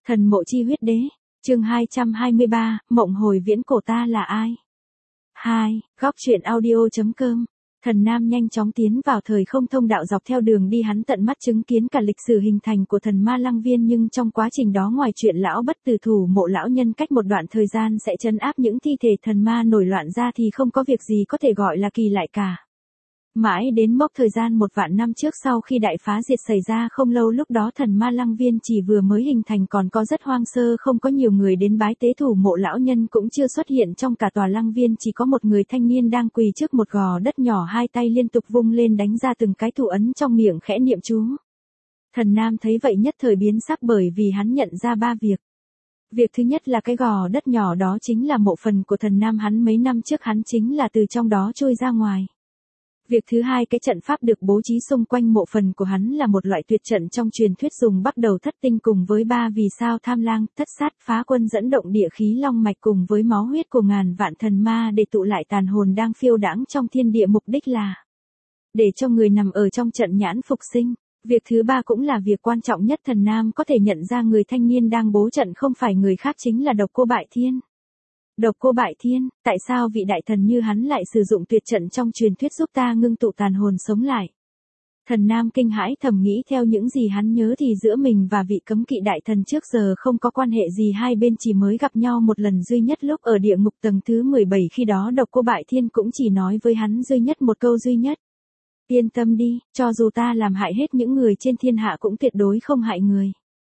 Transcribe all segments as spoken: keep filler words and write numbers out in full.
Thần mộ chi huyết đế, chương hai trăm hai mươi ba, mộng hồi viễn cổ ta là ai? hai. Góc truyện audio.com. Thần Nam nhanh chóng tiến vào thời không thông đạo, dọc theo đường đi hắn tận mắt chứng kiến cả lịch sử hình thành của thần ma lăng viên, nhưng trong quá trình đó ngoài chuyện lão bất tử thủ mộ lão nhân cách một đoạn thời gian sẽ trấn áp những thi thể thần ma nổi loạn ra thì không có việc gì có thể gọi là kỳ lạ cả. Mãi đến mốc thời gian một vạn năm trước, sau khi đại phá diệt xảy ra không lâu, lúc đó thần ma lăng viên chỉ vừa mới hình thành, còn có rất hoang sơ, không có nhiều người đến bái tế thủ mộ lão nhân cũng chưa xuất hiện. Trong cả tòa lăng viên chỉ có một người thanh niên đang quỳ trước một gò đất nhỏ, hai tay liên tục vung lên đánh ra từng cái thủ ấn, trong miệng khẽ niệm chú. Thần Nam thấy vậy nhất thời biến sắc, bởi vì hắn nhận ra ba việc. Việc thứ nhất là cái gò đất nhỏ đó chính là mộ phần của thần Nam hắn, mấy năm trước hắn chính là từ trong đó trôi ra ngoài. Việc thứ hai, cái trận pháp được bố trí xung quanh mộ phần của hắn là một loại tuyệt trận trong truyền thuyết dùng bắt đầu thất tinh cùng với ba vì sao tham lang, thất sát, phá quân dẫn động địa khí long mạch cùng với máu huyết của ngàn vạn thần ma để tụ lại tàn hồn đang phiêu đãng trong thiên địa, mục đích là để cho người nằm ở trong trận nhãn phục sinh. Việc thứ ba cũng là việc quan trọng nhất, thần Nam có thể nhận ra người thanh niên đang bố trận không phải người khác, chính là Độc Cô Bại Thiên. Độc Cô Bại Thiên, tại sao vị đại thần như hắn lại sử dụng tuyệt trận trong truyền thuyết giúp ta ngưng tụ tàn hồn sống lại? Thần Nam kinh hãi thầm nghĩ, theo những gì hắn nhớ thì giữa mình và vị cấm kỵ đại thần trước giờ không có quan hệ gì, hai bên chỉ mới gặp nhau một lần duy nhất lúc ở địa ngục tầng thứ mười bảy, khi đó Độc Cô Bại Thiên cũng chỉ nói với hắn duy nhất một câu duy nhất. Yên tâm đi, cho dù ta làm hại hết những người trên thiên hạ cũng tuyệt đối không hại người.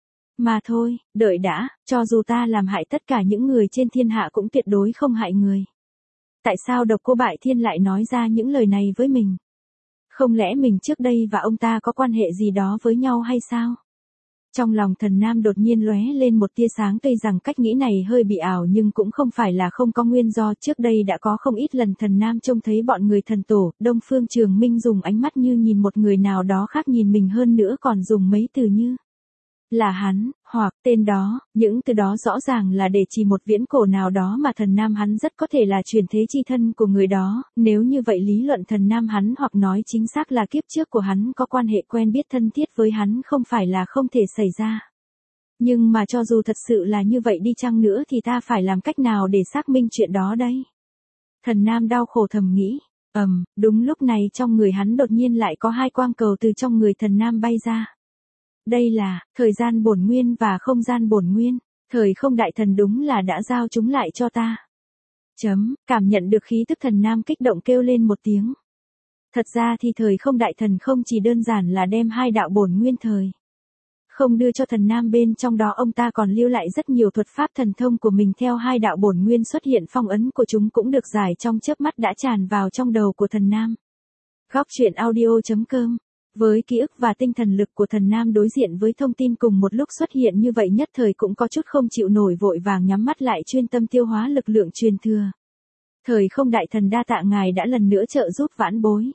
Mà thôi, đợi đã, cho dù ta làm hại tất cả những người trên thiên hạ cũng tuyệt đối không hại người. Tại sao Độc Cô Bại Thiên lại nói ra những lời này với mình? Không lẽ mình trước đây và ông ta có quan hệ gì đó với nhau hay sao? Trong lòng thần Nam đột nhiên lóe lên một tia sáng, tuy rằng cách nghĩ này hơi bị ảo nhưng cũng không phải là không có nguyên do. Trước đây đã có không ít lần thần Nam trông thấy bọn người thần tổ, Đông Phương Trường Minh dùng ánh mắt như nhìn một người nào đó khác nhìn mình, hơn nữa còn dùng mấy từ như là hắn, hoặc tên đó. Những từ đó rõ ràng là để chỉ một viễn cổ nào đó mà thần Nam hắn rất có thể là truyền thế chi thân của người đó. Nếu như vậy, lý luận thần Nam hắn, hoặc nói chính xác là kiếp trước của hắn có quan hệ quen biết thân thiết với hắn, không phải là không thể xảy ra. Nhưng mà cho dù thật sự là như vậy đi chăng nữa thì ta phải làm cách nào để xác minh chuyện đó đây? Thần Nam đau khổ thầm nghĩ. Ầm, um, đúng lúc này trong người hắn đột nhiên lại có hai quang cầu từ trong người thần Nam bay ra. Đây là thời gian bổn nguyên và không gian bổn nguyên, thời không đại thần đúng là đã giao chúng lại cho ta. Chấm, cảm nhận được khí tức, thần Nam kích động kêu lên một tiếng. Thật ra thì thời không đại thần không chỉ đơn giản là đem hai đạo bổn nguyên thời không đưa cho thần Nam, bên trong đó ông ta còn lưu lại rất nhiều thuật pháp thần thông của mình. Theo hai đạo bổn nguyên xuất hiện, phong ấn của chúng cũng được giải trong chớp mắt đã tràn vào trong đầu của thần Nam. Góc truyện audio.com. Với ký ức và tinh thần lực của thần Nam đối diện với thông tin cùng một lúc xuất hiện như vậy, nhất thời cũng có chút không chịu nổi, vội vàng nhắm mắt lại chuyên tâm tiêu hóa lực lượng truyền thừa. Thời không đại thần đa tạ ngài đã lần nữa trợ giúp vãn bối.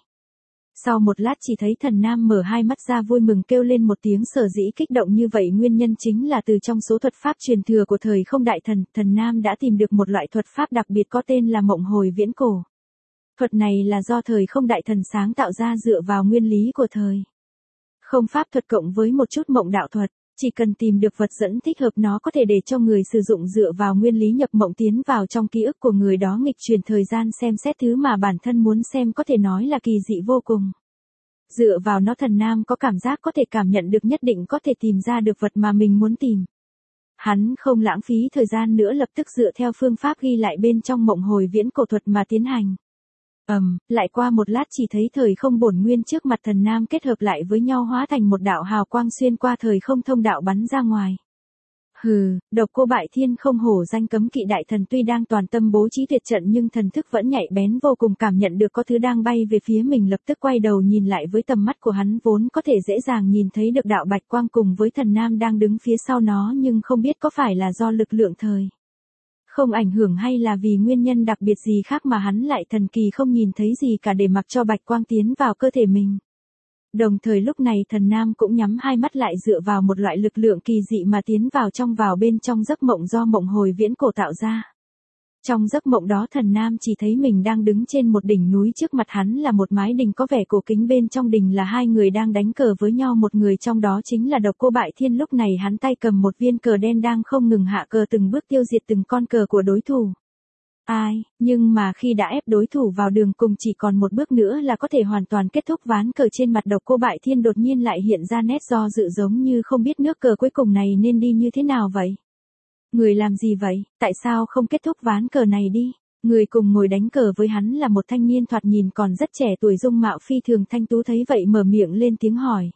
Sau một lát chỉ thấy thần Nam mở hai mắt ra vui mừng kêu lên một tiếng. Sở dĩ kích động như vậy nguyên nhân chính là từ trong số thuật pháp truyền thừa của thời không đại thần, thần Nam đã tìm được một loại thuật pháp đặc biệt có tên là mộng hồi viễn cổ. Thuật này là do thời không đại thần sáng tạo ra dựa vào nguyên lý của thời không pháp thuật cộng với một chút mộng đạo thuật. Chỉ cần tìm được vật dẫn thích hợp, nó có thể để cho người sử dụng dựa vào nguyên lý nhập mộng tiến vào trong ký ức của người đó, nghịch chuyển thời gian xem xét thứ mà bản thân muốn xem, có thể nói là kỳ dị vô cùng. Dựa vào nó, thần Nam có cảm giác có thể cảm nhận được nhất định có thể tìm ra được vật mà mình muốn tìm. Hắn không lãng phí thời gian nữa, lập tức dựa theo phương pháp ghi lại bên trong mộng hồi viễn cổ thuật mà tiến hành. Ầm, um, lại qua một lát chỉ thấy thời không bổn nguyên trước mặt thần Nam kết hợp lại với nhau hóa thành một đạo hào quang xuyên qua thời không thông đạo bắn ra ngoài. Hừ, Độc Cô Bại Thiên không hổ danh cấm kỵ đại thần, tuy đang toàn tâm bố trí tuyệt trận nhưng thần thức vẫn nhạy bén vô cùng, cảm nhận được có thứ đang bay về phía mình, lập tức quay đầu nhìn lại. Với tầm mắt của hắn vốn có thể dễ dàng nhìn thấy được đạo bạch quang cùng với thần Nam đang đứng phía sau nó, nhưng không biết có phải là do lực lượng thời không ảnh hưởng hay là vì nguyên nhân đặc biệt gì khác mà hắn lại thần kỳ không nhìn thấy gì cả, để mặc cho bạch quang tiến vào cơ thể mình. Đồng thời lúc này thần Nam cũng nhắm hai mắt lại, dựa vào một loại lực lượng kỳ dị mà tiến vào trong vào bên trong giấc mộng do mộng hồi viễn cổ tạo ra. Trong giấc mộng đó Thần Nam chỉ thấy mình đang đứng trên một đỉnh núi, trước mặt hắn là một mái đình có vẻ cổ kính, bên trong đình là hai người đang đánh cờ với nhau, một người trong đó chính là Độc Cô Bại Thiên. Lúc này hắn tay cầm một viên cờ đen đang không ngừng hạ cờ, từng bước tiêu diệt từng con cờ của đối thủ. Ai, nhưng mà khi đã ép đối thủ vào đường cùng, chỉ còn một bước nữa là có thể hoàn toàn kết thúc ván cờ, trên mặt Độc Cô Bại Thiên đột nhiên lại hiện ra nét do dự, giống như không biết nước cờ cuối cùng này nên đi như thế nào vậy. Người làm gì vậy, tại sao không kết thúc ván cờ này đi? Người cùng ngồi đánh cờ với hắn là một thanh niên thoạt nhìn còn rất trẻ tuổi, dung mạo phi thường thanh tú, thấy vậy mở miệng lên tiếng hỏi.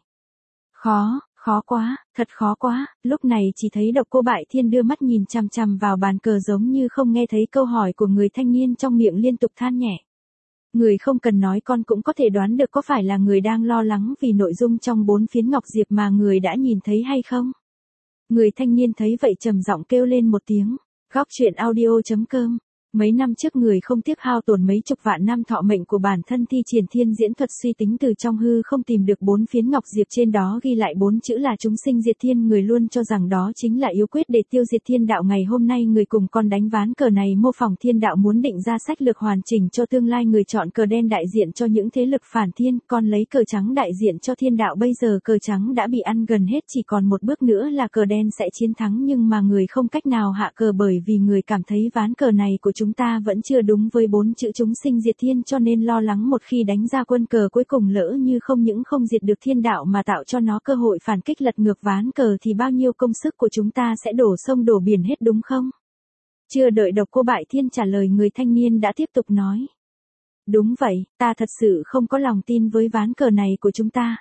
Khó, khó quá, thật khó quá. Lúc này chỉ thấy Độc Cô Bại Thiên đưa mắt nhìn chằm chằm vào bàn cờ, giống như không nghe thấy câu hỏi của người thanh niên, trong miệng liên tục than nhẹ. Người không cần nói, con cũng có thể đoán được có phải là người đang lo lắng vì nội dung trong bốn phiến ngọc diệp mà người đã nhìn thấy hay không? Người thanh niên thấy vậy trầm giọng kêu lên một tiếng. Góc truyện audio chấm com. Mấy năm trước người không tiếc hao tổn mấy chục vạn năm thọ mệnh của bản thân thi triển thiên diễn thuật, suy tính từ trong hư không tìm được bốn phiến ngọc diệp, trên đó ghi lại bốn chữ là chúng sinh diệt thiên. Người luôn cho rằng đó chính là yếu quyết để tiêu diệt thiên đạo. Ngày hôm nay người cùng con đánh ván cờ này mô phỏng thiên đạo, muốn định ra sách lược hoàn chỉnh cho tương lai. Người chọn cờ đen đại diện cho những thế lực phản thiên, con lấy cờ trắng đại diện cho thiên đạo. Bây giờ cờ trắng đã bị ăn gần hết, chỉ còn một bước nữa là cờ đen sẽ chiến thắng, nhưng mà người không cách nào hạ cờ, bởi vì người cảm thấy ván cờ này của chúng ta vẫn chưa đúng với bốn chữ chúng sinh diệt thiên, cho nên lo lắng một khi đánh ra quân cờ cuối cùng lỡ như không những không diệt được thiên đạo mà tạo cho nó cơ hội phản kích, lật ngược ván cờ, thì bao nhiêu công sức của chúng ta sẽ đổ sông đổ biển hết, đúng không? Chưa đợi Độc Cô Bại Thiên trả lời, người thanh niên đã tiếp tục nói. Đúng vậy, ta thật sự không có lòng tin với ván cờ này của chúng ta.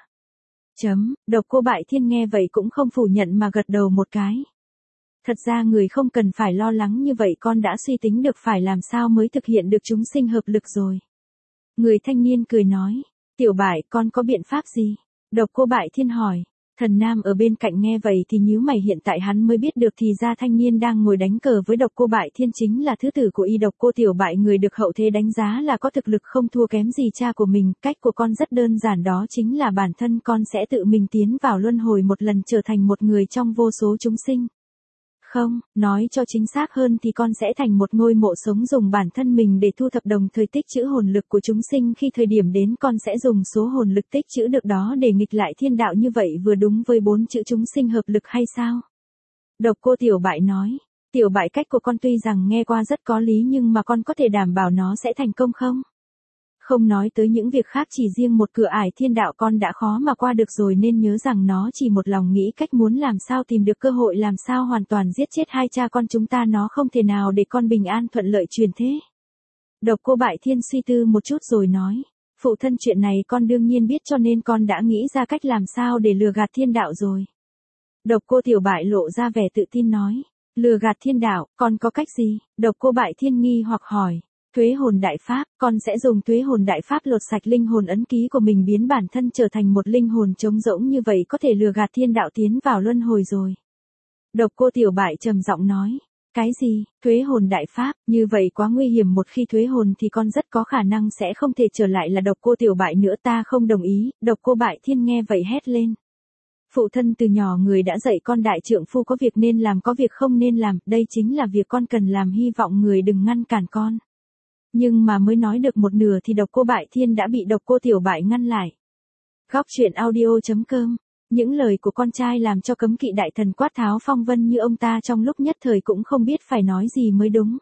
Chấm, Độc Cô Bại Thiên nghe vậy cũng không phủ nhận mà gật đầu một cái. Thật ra người không cần phải lo lắng như vậy, con đã suy tính được phải làm sao mới thực hiện được chúng sinh hợp lực rồi. Người thanh niên cười nói. Tiểu Bại, con có biện pháp gì? Độc Cô Bại Thiên hỏi. Thần Nam ở bên cạnh nghe vậy thì nhíu mày, hiện tại hắn mới biết được thì ra thanh niên đang ngồi đánh cờ với Độc Cô Bại Thiên chính là thứ tử của y Độc Cô. Tiểu Bại, người được hậu thế đánh giá là có thực lực không thua kém gì cha của mình. Cách của con rất đơn giản, đó chính là bản thân con sẽ tự mình tiến vào luân hồi một lần, trở thành một người trong vô số chúng sinh. Không, nói cho chính xác hơn thì con sẽ thành một ngôi mộ sống, dùng bản thân mình để thu thập đồng thời tích trữ hồn lực của chúng sinh. Khi thời điểm đến, con sẽ dùng số hồn lực tích trữ được đó để nghịch lại thiên đạo, như vậy vừa đúng với bốn chữ chúng sinh hợp lực hay sao? Độc Cô Tiểu Bại nói. Tiểu Bại, cách của con tuy rằng nghe qua rất có lý, nhưng mà con có thể đảm bảo nó sẽ thành công không? Không nói tới những việc khác, chỉ riêng một cửa ải thiên đạo con đã khó mà qua được rồi, nên nhớ rằng nó chỉ một lòng nghĩ cách muốn làm sao tìm được cơ hội, làm sao hoàn toàn giết chết hai cha con chúng ta, nó không thể nào để con bình an thuận lợi truyền thế. Độc Cô Bại Thiên suy tư một chút rồi nói. Phụ thân, chuyện này con đương nhiên biết, cho nên con đã nghĩ ra cách làm sao để lừa gạt thiên đạo rồi. Độc Cô Tiểu Bại lộ ra vẻ tự tin nói. Lừa gạt thiên đạo, con có cách gì? Độc Cô Bại Thiên nghi hoặc hỏi. Tuế hồn đại pháp, con sẽ dùng tuế hồn đại pháp lột sạch linh hồn ấn ký của mình, biến bản thân trở thành một linh hồn trống rỗng, như vậy có thể lừa gạt thiên đạo tiến vào luân hồi rồi. Độc Cô Tiểu Bại trầm giọng nói. Cái gì, tuế hồn đại pháp, như vậy quá nguy hiểm, một khi tuế hồn thì con rất có khả năng sẽ không thể trở lại là Độc Cô Tiểu Bại nữa, ta không đồng ý. Độc Cô Bại Thiên nghe vậy hét lên. Phụ thân, từ nhỏ người đã dạy con đại trượng phu có việc nên làm, có việc không nên làm, đây chính là việc con cần làm, hy vọng người đừng ngăn cản con. Nhưng mà mới nói được một nửa thì Độc Cô Bại Thiên đã bị Độc Cô Tiểu Bại ngăn lại. Góc truyện audio chấm com. Những lời của con trai làm cho cấm kỵ đại thần quát tháo phong vân như ông ta trong lúc nhất thời cũng không biết phải nói gì mới đúng.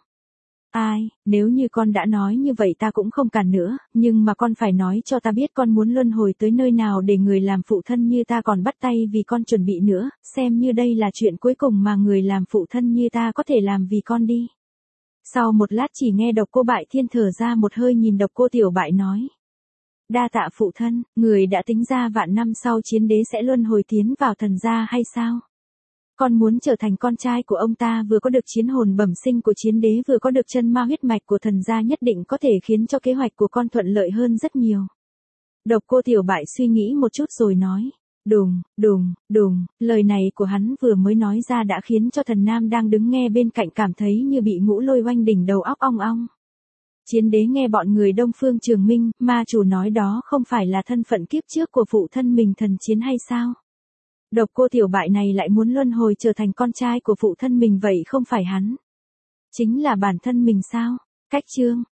Ai, nếu như con đã nói như vậy ta cũng không cản nữa, nhưng mà con phải nói cho ta biết con muốn luân hồi tới nơi nào để người làm phụ thân như ta còn bắt tay vì con chuẩn bị nữa, xem như đây là chuyện cuối cùng mà người làm phụ thân như ta có thể làm vì con đi. Sau một lát chỉ nghe Độc Cô Bại Thiên thở ra một hơi, nhìn Độc Cô Tiểu Bại nói. Đa tạ phụ thân, người đã tính ra vạn năm sau chiến đế sẽ luân hồi tiến vào thần gia hay sao? Con muốn trở thành con trai của ông ta, vừa có được chiến hồn bẩm sinh của chiến đế, vừa có được chân ma huyết mạch của thần gia, nhất định có thể khiến cho kế hoạch của con thuận lợi hơn rất nhiều. Độc Cô Tiểu Bại suy nghĩ một chút rồi nói. Đùng, đùng, đùng, lời này của hắn vừa mới nói ra đã khiến cho Thần Nam đang đứng nghe bên cạnh cảm thấy như bị ngũ lôi oanh đỉnh, đầu óc ong ong. Chiến đế nghe bọn người Đông Phương Trường Minh, ma chủ nói đó không phải là thân phận kiếp trước của phụ thân mình thần chiến hay sao? Độc Cô Tiểu Bại này lại muốn luân hồi trở thành con trai của phụ thân mình, vậy không phải hắn Chính là bản thân mình sao? Cách chương